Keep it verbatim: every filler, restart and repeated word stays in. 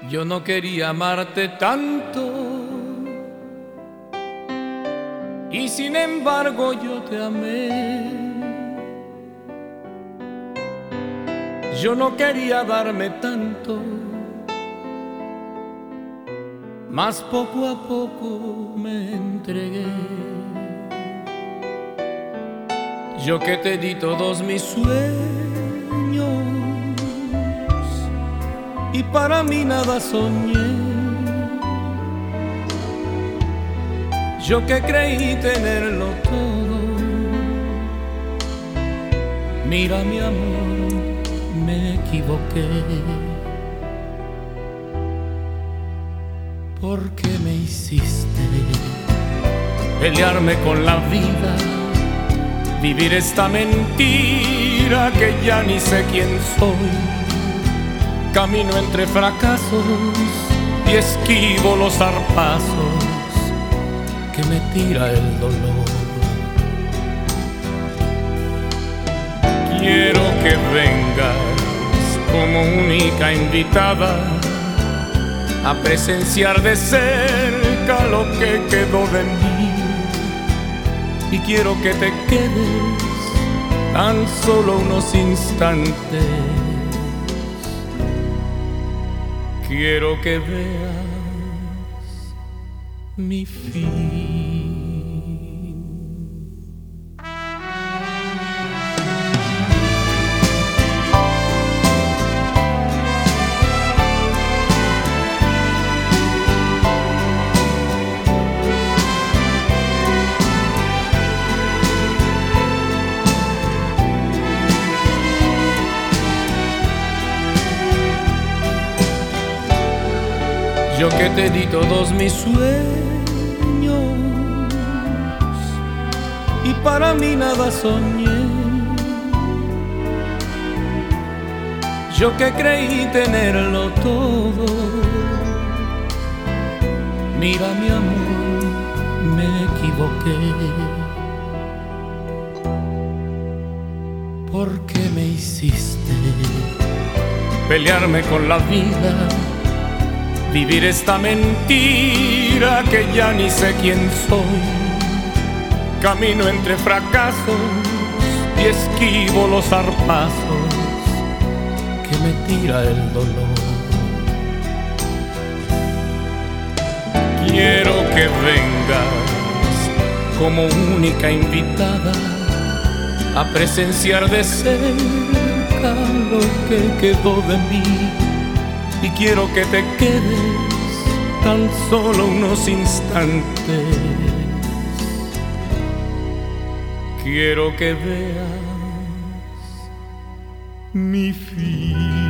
Yo no quería amarte tanto y sin embargo yo te amé. Yo no quería darme tanto, mas poco a poco me entregué. Yo que te di todos mis sueños y para mí nada soñé. Yo que creí tenerlo todo. Mira mi amor, me equivoqué. ¿Por qué me hiciste pelearme con la vida? Vivir esta mentira que ya ni sé quién soy. Camino entre fracasos y esquivo los zarpazos que me tira el dolor. Quiero que vengas como única invitada a presenciar de cerca lo que quedó de mí. Y quiero que te quedes tan solo unos instantes. Quiero que veas mi fin. Yo que te di todos mis sueños y para mí nada soñé. Yo que creí tenerlo todo. Mira mi amor, me equivoqué. ¿Por qué me hiciste pelearme con la vida? Vivir esta mentira que ya ni sé quién soy. Camino entre fracasos y esquivo los zarpazos que me tira el dolor. Quiero que vengas como única invitada a presenciar de cerca lo que quedó de mí. Y quiero que te quedes tan solo unos instantes. Quiero que veas mi fin.